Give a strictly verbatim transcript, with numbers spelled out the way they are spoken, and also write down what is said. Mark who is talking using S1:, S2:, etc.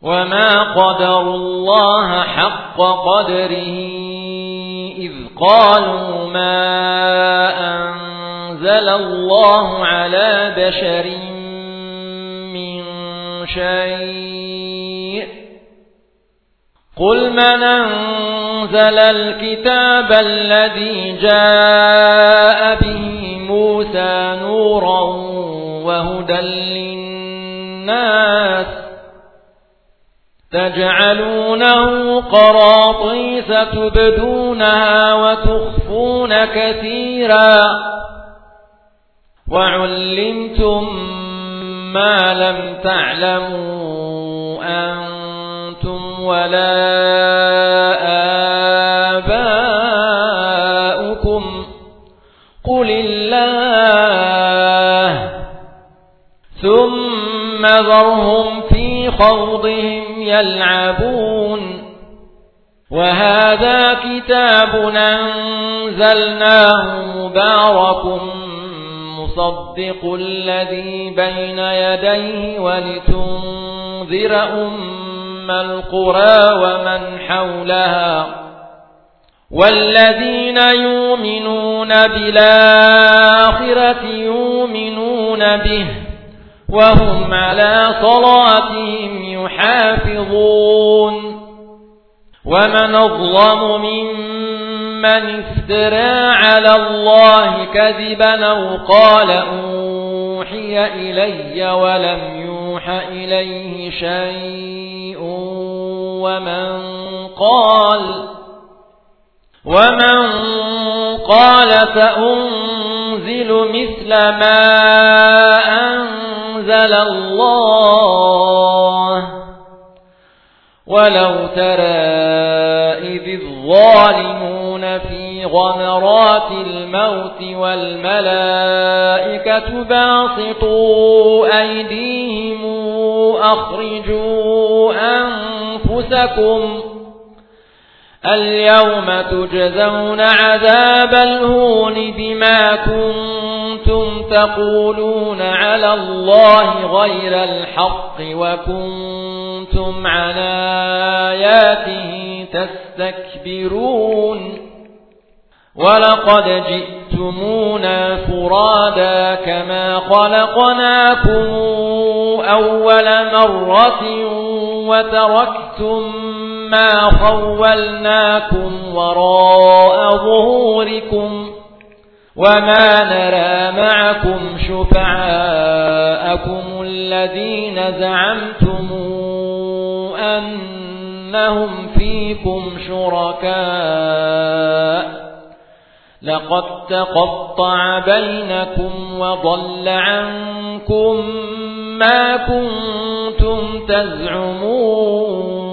S1: وما قدروا الله حق قدره إذ قالوا ما أنزل الله على بشر من شيء قل من أنزل الكتاب الذي جاء به موسى نورا وهدى للناس تجعلونه قراطيس تبدونها وتخفون كثيرا وعلمتم ما لم تعلموا أنتم ولا آباؤكم قل الله ثم ذرهم في خوضهم يلعبون وهذا كتاب أنزلناه مبارك مصدق الذي بين يديه ولتنذر أم القرى ومن حولها والذين يؤمنون بالآخرة يؤمنون به وهم على صلاتهم يحافظون ومن أظلم ممن افترى على الله كذبا أو قال أوحي إلي ولم يوح إليه شيء ومن قال ومن قال سأنزل مثل ما أنزل الله ولو ترى إذ الظالمون في غمرات الموت والملائكة باسطوا أيديهم أخرجوا أنفسكم اليوم تجزون عذاب الهون بما كنتم تقولون على الله غير الحق وكنتم عن آياته تستكبرون ولقد جئتمونا فرادا كما خلقناكم أول مرة وتركتم ما خولناكم وراء ظهوركم وما نرى معكم شفعاءكم الذين زعمتم أنهم فيكم شركاء لقد تقطع بينكم وضل عنكم ما كنتم تزعمون